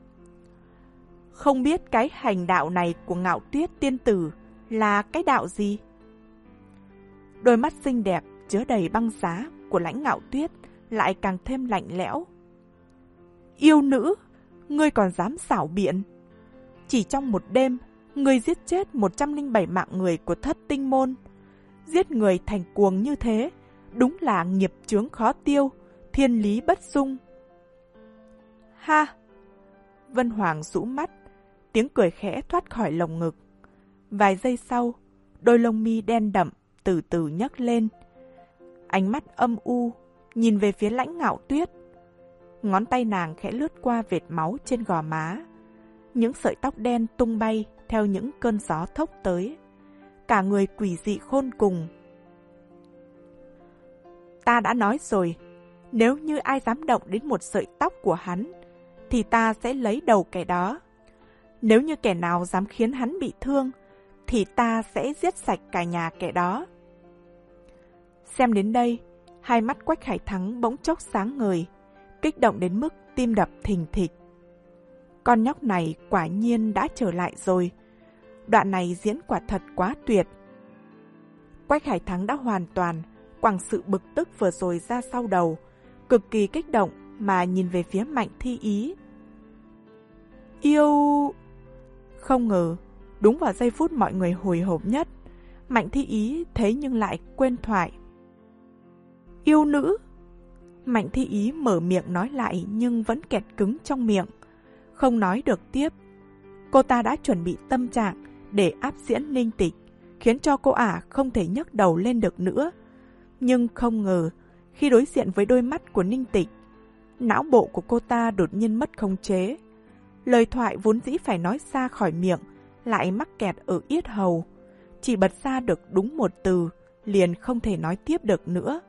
Không biết cái hành đạo này của Ngạo Tuyết tiên tử là cái đạo gì? Đôi mắt xinh đẹp chứa đầy băng giá của Lãnh Ngạo Tuyết lại càng thêm lạnh lẽo. Yêu nữ, ngươi còn dám xảo biện? Chỉ trong một đêm, ngươi giết chết một trăm lẻ bảy mạng người của Thất Tinh Môn. Giết người thành cuồng như thế, đúng là nghiệp chướng khó tiêu, thiên lý bất dung. Ha! Vân Hoàng rũ mắt, tiếng cười khẽ thoát khỏi lồng ngực. Vài giây sau, đôi lông mi đen đậm từ từ nhấc lên. Ánh mắt âm u, nhìn về phía Lãnh Ngạo Tuyết. Ngón tay nàng khẽ lướt qua vệt máu trên gò má. Những sợi tóc đen tung bay theo những cơn gió thốc tới. Cả người quỷ dị khôn cùng. Ta đã nói rồi, nếu như ai dám động đến một sợi tóc của hắn, thì ta sẽ lấy đầu kẻ đó. Nếu như kẻ nào dám khiến hắn bị thương, thì ta sẽ giết sạch cả nhà kẻ đó. Xem đến đây, hai mắt Quách Hải Thắng bỗng chốc sáng ngời, kích động đến mức tim đập thình thịch. Con nhóc này quả nhiên đã trở lại rồi. Đoạn này diễn quả thật quá tuyệt. Quách Hải Thắng đã hoàn toàn quẳng sự bực tức vừa rồi ra sau đầu, cực kỳ kích động mà nhìn về phía Mạnh Thi Ý. Yêu... Không ngờ, đúng vào giây phút mọi người hồi hộp nhất, Mạnh Thi Ý thế nhưng lại quên thoại. Yêu nữ? Mạnh Thi Ý mở miệng nói lại nhưng vẫn kẹt cứng trong miệng, không nói được tiếp. Cô ta đã chuẩn bị tâm trạng để áp diễn Ninh Tịch, khiến cho cô ả không thể nhấc đầu lên được nữa. Nhưng không ngờ, khi đối diện với đôi mắt của Ninh Tịch, não bộ của cô ta đột nhiên mất khống chế. Lời thoại vốn dĩ phải nói ra khỏi miệng, lại mắc kẹt ở yết hầu. Chỉ bật ra được đúng một từ, liền không thể nói tiếp được nữa.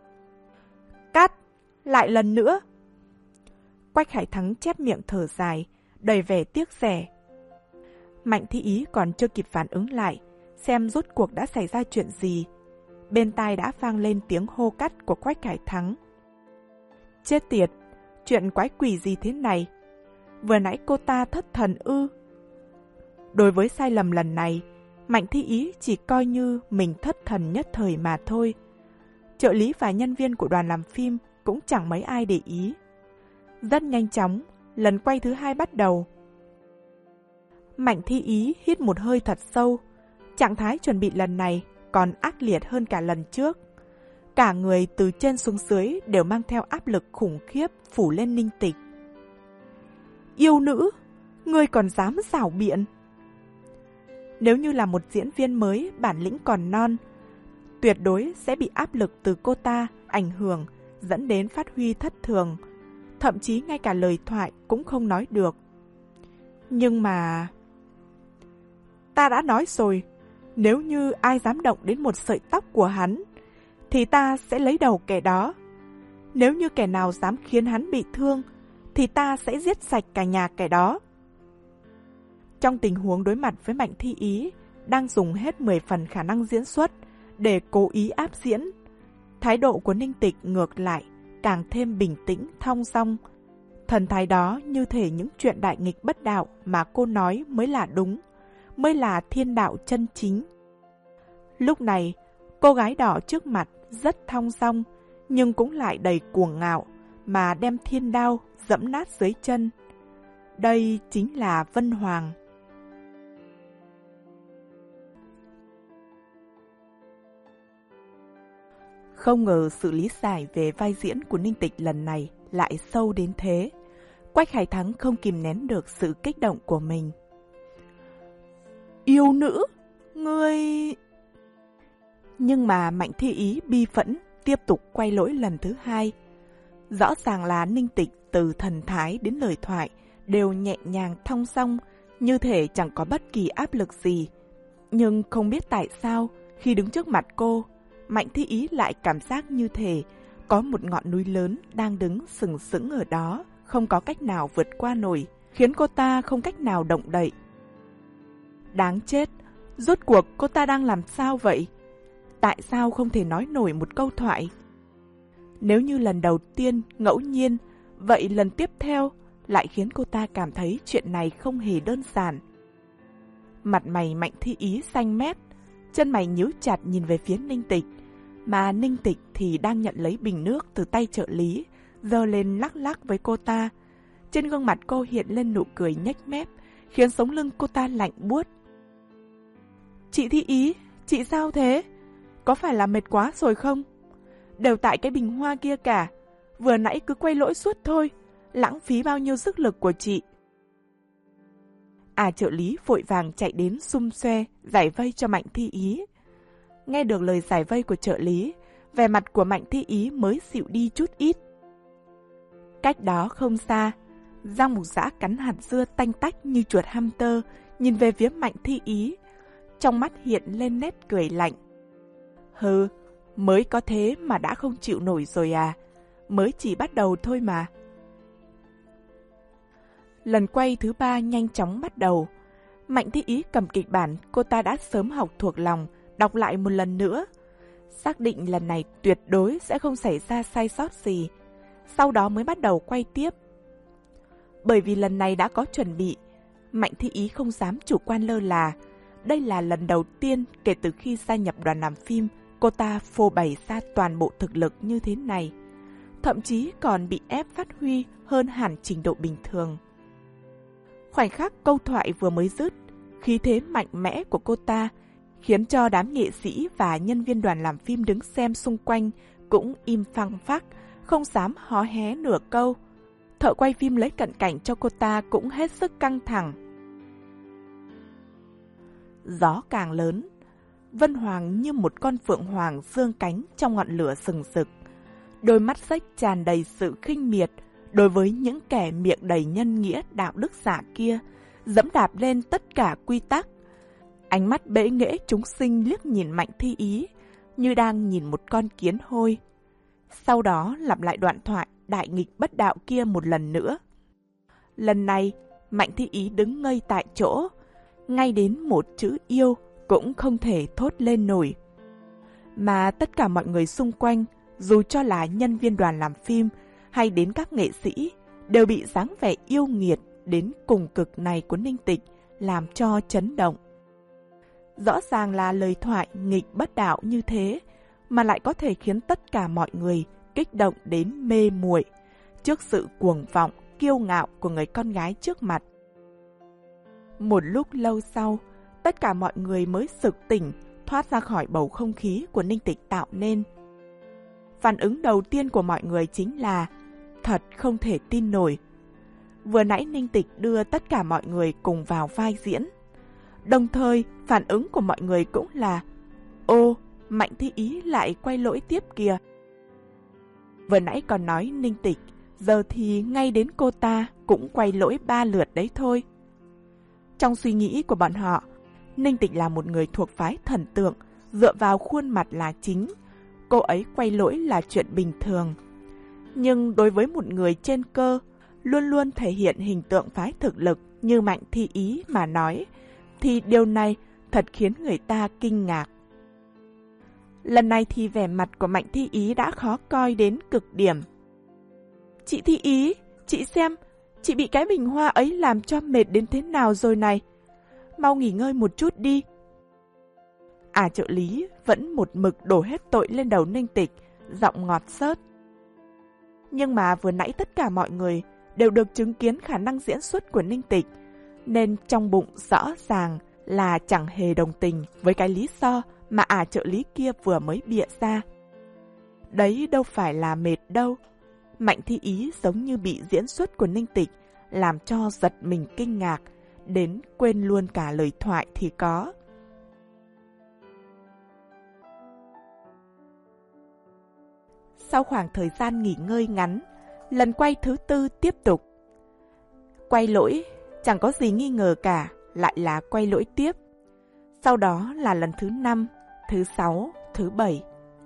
Cắt! Lại lần nữa! Quách Hải Thắng chép miệng thở dài, đầy vẻ tiếc rẻ. Mạnh Thi Ý còn chưa kịp phản ứng lại, xem rốt cuộc đã xảy ra chuyện gì. Bên tai đã vang lên tiếng hô cắt của Quách Hải Thắng. Chết tiệt! Chuyện quái quỷ gì thế này? Vừa nãy cô ta thất thần ư? Đối với sai lầm lần này, Mạnh Thi Ý chỉ coi như mình thất thần nhất thời mà thôi. Trợ lý và nhân viên của đoàn làm phim cũng chẳng mấy ai để ý. Rất nhanh chóng, lần quay thứ hai bắt đầu. Mạnh Thi Ý hít một hơi thật sâu. Trạng thái chuẩn bị lần này còn ác liệt hơn cả lần trước. Cả người từ trên xuống dưới đều mang theo áp lực khủng khiếp phủ lên Ninh Tịch. Yêu nữ, ngươi còn dám giảo biện? Nếu như là một diễn viên mới bản lĩnh còn non, tuyệt đối sẽ bị áp lực từ cô ta ảnh hưởng, dẫn đến phát huy thất thường. Thậm chí ngay cả lời thoại cũng không nói được. Nhưng mà... Ta đã nói rồi, nếu như ai dám động đến một sợi tóc của hắn, thì ta sẽ lấy đầu kẻ đó. Nếu như kẻ nào dám khiến hắn bị thương, thì ta sẽ giết sạch cả nhà kẻ đó. Trong tình huống đối mặt với Mạnh Thi Ý, đang dùng hết mười phần khả năng diễn xuất để cố ý áp diễn, thái độ của Ninh Tịch ngược lại càng thêm bình tĩnh, thong dong. Thần thái đó như thể những chuyện đại nghịch bất đạo mà cô nói mới là đúng, mới là thiên đạo chân chính. Lúc này, cô gái đỏ trước mặt rất thong dong, nhưng cũng lại đầy cuồng ngạo, mà đem thiên đao dẫm nát dưới chân. Đây chính là Vân Hoàng. Không ngờ sự lý giải về vai diễn của Ninh Tịch lần này lại sâu đến thế. Quách Hải Thắng không kìm nén được sự kích động của mình. Yêu nữ, ngươi... Nhưng mà Mạnh Thi Ý bi phẫn tiếp tục quay lỗi lần thứ hai. Rõ ràng là Ninh Tịch từ thần thái đến lời thoại đều nhẹ nhàng thong dong, như thể chẳng có bất kỳ áp lực gì. Nhưng không biết tại sao, khi đứng trước mặt cô, Mạnh Thi Ý lại cảm giác như thể có một ngọn núi lớn đang đứng sừng sững ở đó, không có cách nào vượt qua nổi, khiến cô ta không cách nào động đậy. Đáng chết, rốt cuộc cô ta đang làm sao vậy? Tại sao không thể nói nổi một câu thoại? Nếu như lần đầu tiên ngẫu nhiên, vậy lần tiếp theo lại khiến cô ta cảm thấy chuyện này không hề đơn giản. Mặt mày Mạnh Thi Ý xanh mét, chân mày nhíu chặt nhìn về phía Ninh Tịch, mà Ninh Tịch thì đang nhận lấy bình nước từ tay trợ lý, giơ lên lắc lắc với cô ta. Trên gương mặt cô hiện lên nụ cười nhếch mép, khiến sống lưng cô ta lạnh buốt. Chị Thi Ý, chị sao thế? Có phải là mệt quá rồi không? Đều tại cái bình hoa kia cả, vừa nãy cứ quay lỗi suốt thôi, lãng phí bao nhiêu sức lực của chị. À trợ lý vội vàng chạy đến xum xoe, giải vây cho Mạnh Thi Ý. Nghe được lời giải vây của trợ lý, vẻ mặt của Mạnh Thi Ý mới dịu đi chút ít. Cách đó không xa, Giang Mục Dã cắn hạt dưa tanh tách như chuột hamster, nhìn về phía Mạnh Thi Ý, trong mắt hiện lên nét cười lạnh. Hừ, mới có thế mà đã không chịu nổi rồi à, mới chỉ bắt đầu thôi mà. Lần quay thứ ba nhanh chóng bắt đầu. Mạnh Thi Ý cầm kịch bản cô ta đã sớm học thuộc lòng, đọc lại một lần nữa. Xác định lần này tuyệt đối sẽ không xảy ra sai sót gì. Sau đó mới bắt đầu quay tiếp. Bởi vì lần này đã có chuẩn bị, Mạnh Thi Ý không dám chủ quan lơ là. Đây là lần đầu tiên kể từ khi gia nhập đoàn làm phim, cô ta phô bày ra toàn bộ thực lực như thế này. Thậm chí còn bị ép phát huy hơn hẳn trình độ bình thường. Khoảnh khắc câu thoại vừa mới dứt, khí thế mạnh mẽ của cô ta khiến cho đám nghệ sĩ và nhân viên đoàn làm phim đứng xem xung quanh cũng im phăng phắc, không dám hó hé nửa câu. Thợ quay phim lấy cận cảnh cho cô ta cũng hết sức căng thẳng. Gió càng lớn, Vân Hoàng như một con phượng hoàng dương cánh trong ngọn lửa sừng sực. Đôi mắt rách tràn đầy sự khinh miệt đối với những kẻ miệng đầy nhân nghĩa đạo đức giả kia, dẫm đạp lên tất cả quy tắc. Ánh mắt bẽ nghễ chúng sinh liếc nhìn Mạnh Thi Ý, như đang nhìn một con kiến hôi. Sau đó lặp lại đoạn thoại đại nghịch bất đạo kia một lần nữa. Lần này, Mạnh Thi Ý đứng ngây tại chỗ, ngay đến một chữ yêu cũng không thể thốt lên nổi. Mà tất cả mọi người xung quanh, dù cho là nhân viên đoàn làm phim hay đến các nghệ sĩ, đều bị dáng vẻ yêu nghiệt đến cùng cực này của Ninh Tịch làm cho chấn động. Rõ ràng là lời thoại nghịch bất đạo như thế, mà lại có thể khiến tất cả mọi người kích động đến mê muội trước sự cuồng vọng, kiêu ngạo của người con gái trước mặt. Một lúc lâu sau, tất cả mọi người mới sực tỉnh, thoát ra khỏi bầu không khí của Ninh Tịch tạo nên. Phản ứng đầu tiên của mọi người chính là thật không thể tin nổi. Vừa nãy Ninh Tịch đưa tất cả mọi người cùng vào vai diễn. Đồng thời, phản ứng của mọi người cũng là ô, Mạnh Thi Ý lại quay lỗi tiếp kìa. Vừa nãy còn nói Ninh Tịch, giờ thì ngay đến cô ta cũng quay lỗi ba lượt đấy thôi. Trong suy nghĩ của bọn họ, Ninh Tịch là một người thuộc phái thần tượng, dựa vào khuôn mặt là chính. Cô ấy quay lỗi là chuyện bình thường. Nhưng đối với một người trên cơ, luôn luôn thể hiện hình tượng phái thực lực như Mạnh Thi Ý mà nói, thì điều này thật khiến người ta kinh ngạc. Lần này thì vẻ mặt của Mạnh Thi Ý đã khó coi đến cực điểm. Chị Thi Ý, chị xem, chị bị cái bình hoa ấy làm cho mệt đến thế nào rồi này. Mau nghỉ ngơi một chút đi. À trợ lý vẫn một mực đổ hết tội lên đầu Ninh Tịch, giọng ngọt xớt. Nhưng mà vừa nãy tất cả mọi người đều được chứng kiến khả năng diễn xuất của Ninh Tịch, nên trong bụng rõ ràng là chẳng hề đồng tình với cái lý do mà ả trợ lý kia vừa mới bịa ra. Đấy đâu phải là mệt đâu. Mạnh Thi Ý giống như bị diễn xuất của Ninh Tịch làm cho giật mình kinh ngạc, đến quên luôn cả lời thoại thì có. Sau khoảng thời gian nghỉ ngơi ngắn, lần quay thứ tư tiếp tục. Quay lỗi, chẳng có gì nghi ngờ cả, lại là quay lỗi tiếp. Sau đó là lần thứ năm, thứ sáu, thứ bảy,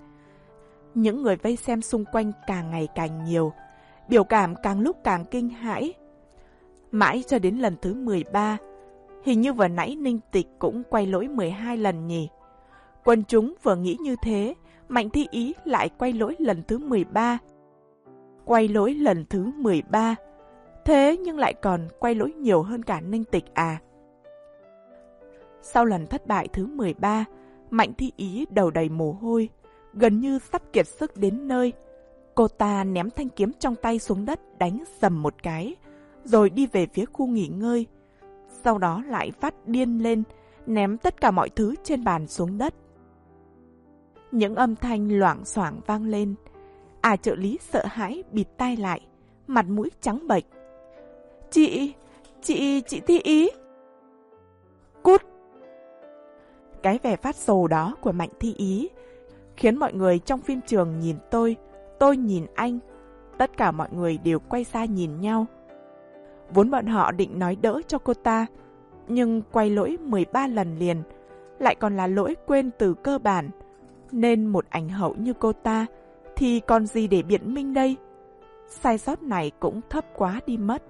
Những người vây xem xung quanh càng ngày càng nhiều, biểu cảm càng lúc càng kinh hãi. Mãi cho đến lần thứ mười ba, hình như vừa nãy Ninh Tịch cũng quay lỗi mười hai lần nhỉ. Quần chúng vừa nghĩ như thế, Mạnh Thi Ý lại quay lỗi lần thứ mười ba. Quay lỗi lần thứ mười ba, thế nhưng lại còn quay lỗi nhiều hơn cả Ninh Tịch à. Sau lần thất bại thứ mười ba, Mạnh Thi Ý đầu đầy mồ hôi, gần như sắp kiệt sức đến nơi. Cô ta ném thanh kiếm trong tay xuống đất đánh dầm một cái, rồi đi về phía khu nghỉ ngơi. Sau đó lại phát điên lên, ném tất cả mọi thứ trên bàn xuống đất. Những âm thanh loảng xoảng vang lên. À trợ lý sợ hãi bịt tai lại, mặt mũi trắng bệch. Chị, chị, chị Thi Ý. Cút. Cái vẻ phát sồ đó của Mạnh Thi Ý khiến mọi người trong phim trường nhìn tôi, tôi nhìn anh. Tất cả mọi người đều quay ra nhìn nhau. Vốn bọn họ định nói đỡ cho cô ta, nhưng quay lỗi mười ba lần liền, lại còn là lỗi quên từ cơ bản, nên một ảnh hậu như cô ta thì còn gì để biện minh đây. Sai sót này cũng thấp quá đi mất.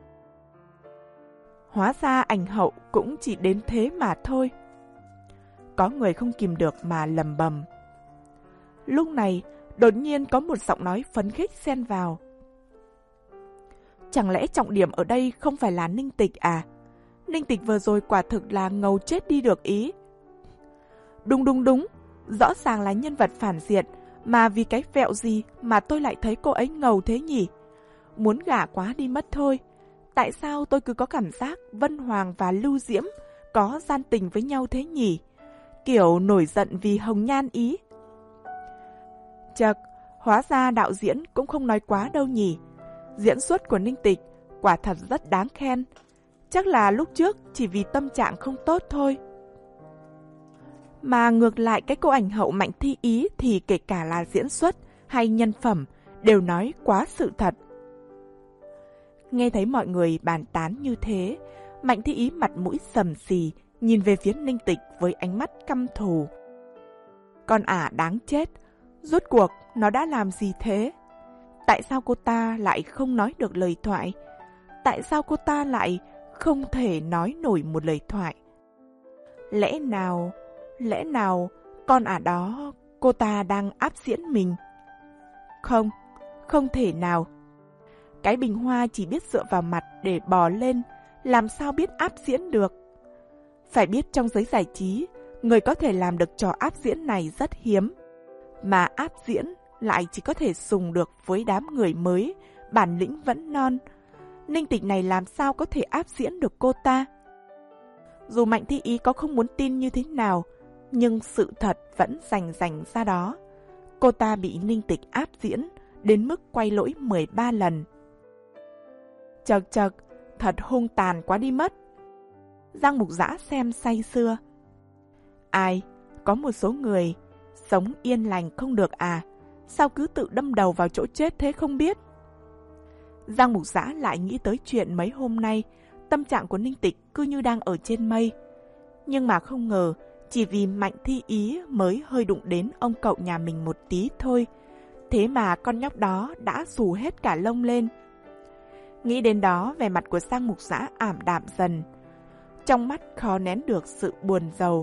Hóa ra ảnh hậu cũng chỉ đến thế mà thôi. Có người không kìm được mà lầm bầm. Lúc này, đột nhiên có một giọng nói phấn khích xen vào. Chẳng lẽ trọng điểm ở đây không phải là Ninh Tịch à? Ninh Tịch vừa rồi quả thực là ngầu chết đi được ý. Đúng đúng đúng, rõ ràng là nhân vật phản diện, mà vì cái vẹo gì mà tôi lại thấy cô ấy ngầu thế nhỉ? Muốn gả quá đi mất thôi. Tại sao tôi cứ có cảm giác Vân Hoàng và Lưu Diễm có gian tình với nhau thế nhỉ? Kiểu nổi giận vì hồng nhan ý. Chật, hóa ra đạo diễn cũng không nói quá đâu nhỉ. Diễn xuất của Ninh Tịch quả thật rất đáng khen. Chắc là lúc trước chỉ vì tâm trạng không tốt thôi. Mà ngược lại cái cô ảnh hậu Mạnh Thi Ý thì kể cả là diễn xuất hay nhân phẩm đều nói quá sự thật. Nghe thấy mọi người bàn tán như thế, Mạnh Thi Ý mặt mũi sầm xì, nhìn về phía Ninh Tịch với ánh mắt căm thù. Con ả đáng chết, rốt cuộc nó đã làm gì thế? Tại sao cô ta lại không nói được lời thoại? Tại sao cô ta lại không thể nói nổi một lời thoại? Lẽ nào, lẽ nào con ả đó cô ta đang áp diễn mình? Không, không thể nào. Cái bình hoa chỉ biết dựa vào mặt để bò lên, làm sao biết áp diễn được? Phải biết trong giới giải trí, người có thể làm được trò áp diễn này rất hiếm. Mà áp diễn lại chỉ có thể dùng được với đám người mới, bản lĩnh vẫn non. Ninh Tịch này làm sao có thể áp diễn được cô ta? Dù Mạnh Thi Ý có không muốn tin như thế nào, nhưng sự thật vẫn rành rành ra đó. Cô ta bị Ninh Tịch áp diễn đến mức quay lỗi mười ba lần. Chật chật, thật hung tàn quá đi mất. Giang Mục Dã xem say sưa. Ai, có một số người sống yên lành không được à? Sao cứ tự đâm đầu vào chỗ chết thế không biết? Giang Mục Dã lại nghĩ tới chuyện mấy hôm nay, tâm trạng của Ninh Tịch cứ như đang ở trên mây. Nhưng mà không ngờ, chỉ vì Mạnh Thi Ý mới hơi đụng đến ông cậu nhà mình một tí thôi, thế mà con nhóc đó đã xù hết cả lông lên. Nghĩ đến đó, vẻ mặt của Giang Mục Dã ảm đạm dần, trong mắt khó nén được sự buồn rầu.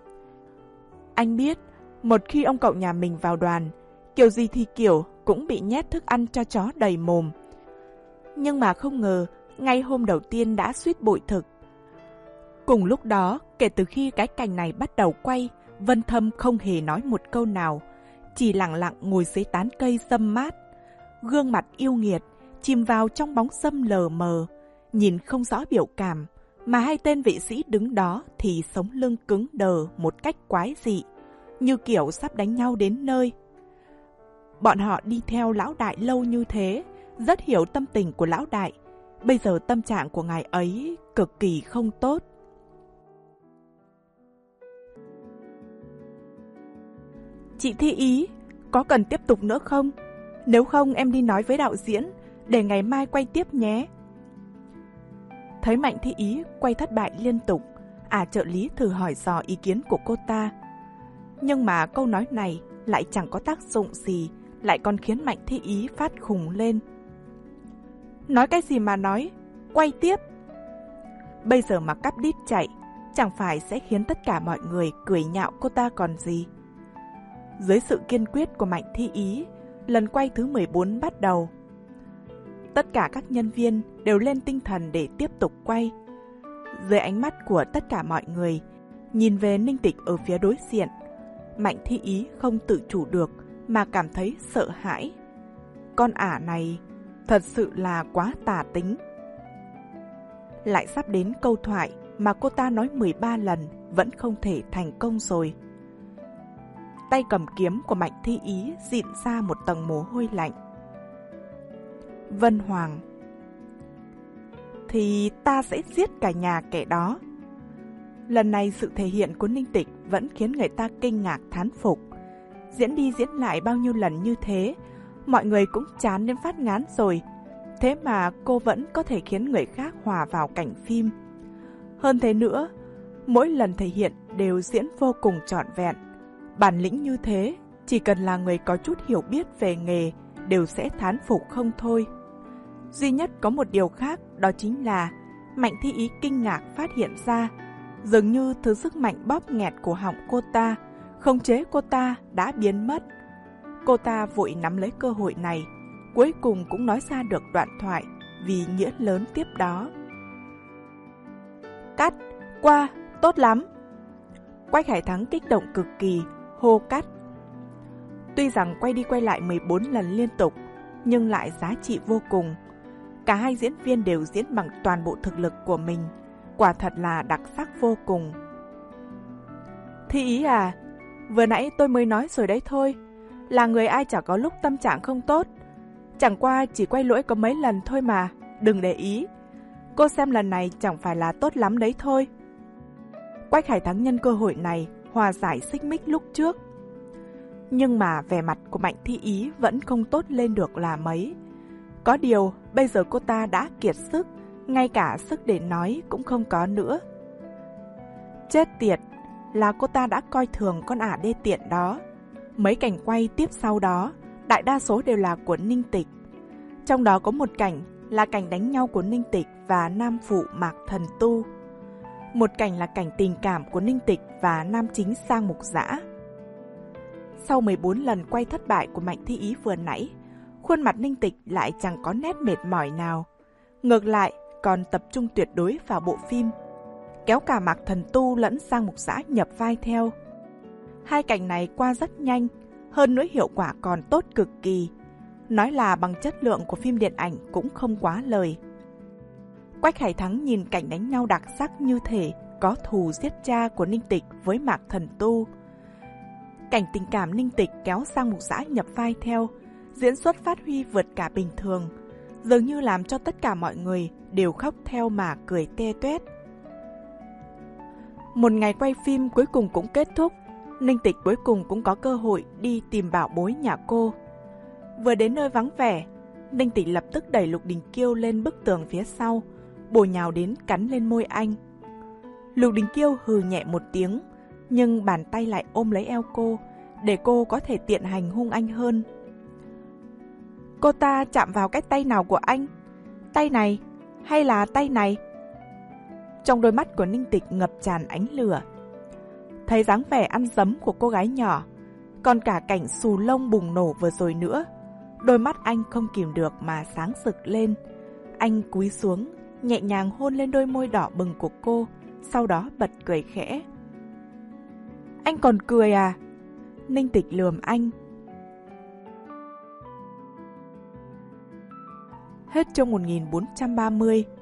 Anh biết, một khi ông cậu nhà mình vào đoàn, kiểu gì thì kiểu cũng bị nhét thức ăn cho chó đầy mồm. Nhưng mà không ngờ, ngay hôm đầu tiên đã suýt bội thực. Cùng lúc đó, kể từ khi cái cảnh này bắt đầu quay, Vân Thâm không hề nói một câu nào, chỉ lặng lặng ngồi dưới tán cây râm mát. Gương mặt yêu nghiệt, chìm vào trong bóng râm lờ mờ, nhìn không rõ biểu cảm, mà hai tên vệ sĩ đứng đó thì sống lưng cứng đờ một cách quái dị, như kiểu sắp đánh nhau đến nơi. Bọn họ đi theo lão đại lâu như thế, rất hiểu tâm tình của lão đại. Bây giờ tâm trạng của ngài ấy cực kỳ không tốt. Chị Thi Ý, có cần tiếp tục nữa không? Nếu không em đi nói với đạo diễn, để ngày mai quay tiếp nhé. Thấy Mạnh Thi Ý quay thất bại liên tục, ả trợ lý thử hỏi dò ý kiến của cô ta. Nhưng mà câu nói này lại chẳng có tác dụng gì, lại còn khiến Mạnh Thi Ý phát khùng lên. Nói cái gì mà nói, quay tiếp. Bây giờ mà cắp đít chạy, chẳng phải sẽ khiến tất cả mọi người cười nhạo cô ta còn gì. Dưới sự kiên quyết của Mạnh Thi Ý, lần quay thứ mười bốn bắt đầu. Tất cả các nhân viên đều lên tinh thần để tiếp tục quay. Dưới ánh mắt của tất cả mọi người, nhìn về Ninh Tịch ở phía đối diện, Mạnh Thi Ý không tự chủ được mà cảm thấy sợ hãi. Con ả này thật sự là quá tà tính. Lại sắp đến câu thoại mà cô ta nói mười ba lần vẫn không thể thành công rồi. Tay cầm kiếm của Mạnh Thi Ý dịn ra một tầng mồ hôi lạnh. Vân Hoàng: Thì ta sẽ giết cả nhà kẻ đó. Lần này sự thể hiện của Ninh Tịch vẫn khiến người ta kinh ngạc thán phục. Diễn đi diễn lại bao nhiêu lần như thế, mọi người cũng chán đến phát ngán rồi. Thế mà cô vẫn có thể khiến người khác hòa vào cảnh phim. Hơn thế nữa, mỗi lần thể hiện đều diễn vô cùng trọn vẹn. Bản lĩnh như thế, chỉ cần là người có chút hiểu biết về nghề, đều sẽ thán phục không thôi. Duy nhất có một điều khác, đó chính là Mạnh Thi Ý kinh ngạc phát hiện ra, dường như thứ sức mạnh bóp nghẹt cổ họng cô ta, khống chế cô ta đã biến mất. Cô ta vội nắm lấy cơ hội này, cuối cùng cũng nói ra được đoạn thoại vì nghĩa lớn tiếp đó. Cắt, qua, tốt lắm. Quách Hải Thắng kích động cực kỳ, hô cắt. Tuy rằng quay đi quay lại mười bốn lần liên tục, nhưng lại giá trị vô cùng. Cả hai diễn viên đều diễn bằng toàn bộ thực lực của mình, quả thật là đặc sắc vô cùng. Thi Ý à, vừa nãy tôi mới nói rồi đấy thôi, là người ai chả có lúc tâm trạng không tốt. Chẳng qua chỉ quay lỗi có mấy lần thôi mà, đừng để ý. Cô xem lần này chẳng phải là tốt lắm đấy thôi. Quách Hải Thắng nhân cơ hội này hòa giải xích mích lúc trước. Nhưng mà vẻ mặt của Mạnh Thi Ý vẫn không tốt lên được là mấy. Có điều bây giờ cô ta đã kiệt sức, ngay cả sức để nói cũng không có nữa. Chết tiệt, là cô ta đã coi thường con ả đê tiện đó. Mấy cảnh quay tiếp sau đó, đại đa số đều là của Ninh Tịch. Trong đó có một cảnh là cảnh đánh nhau của Ninh Tịch và nam phụ Mạc Thần Tu. Một cảnh là cảnh tình cảm của Ninh Tịch và nam chính Sang Mục Dã. Sau mười bốn lần quay thất bại của Mạnh Thi Ý vừa nãy, khuôn mặt Ninh Tịch lại chẳng có nét mệt mỏi nào. Ngược lại, còn tập trung tuyệt đối vào bộ phim, kéo cả Mạc Thần Tu lẫn Sang Mục Dã nhập vai theo. Hai cảnh này qua rất nhanh, hơn nữa hiệu quả còn tốt cực kỳ. Nói là bằng chất lượng của phim điện ảnh cũng không quá lời. Quách Hải Thắng nhìn cảnh đánh nhau đặc sắc như thể có thù giết cha của Ninh Tịch với Mạc Thần Tu. Cảnh tình cảm Ninh Tịch kéo Sang Mục Dã nhập vai theo, diễn xuất phát huy vượt cả bình thường, dường như làm cho tất cả mọi người đều khóc theo mà cười tê tuét. Một ngày quay phim cuối cùng cũng kết thúc, Ninh Tịch cuối cùng cũng có cơ hội đi tìm bảo bối nhà cô. Vừa đến nơi vắng vẻ, Ninh Tịch lập tức đẩy Lục Đình Kiêu lên bức tường phía sau, bổ nhào đến cắn lên môi anh. Lục Đình Kiêu hừ nhẹ một tiếng, nhưng bàn tay lại ôm lấy eo cô, để cô có thể tiện hành hung anh hơn. Cô ta chạm vào cái tay nào của anh? Tay này hay là tay này? Trong đôi mắt của Ninh Tịch ngập tràn ánh lửa. Thấy dáng vẻ ăn dấm của cô gái nhỏ, còn cả cảnh xù lông bùng nổ vừa rồi nữa, đôi mắt anh không kìm được mà sáng rực lên. Anh cúi xuống, nhẹ nhàng hôn lên đôi môi đỏ bừng của cô, sau đó bật cười khẽ. Anh còn cười à? Ninh Tịch lườm anh. Hết chương một nghìn bốn trăm ba mươi.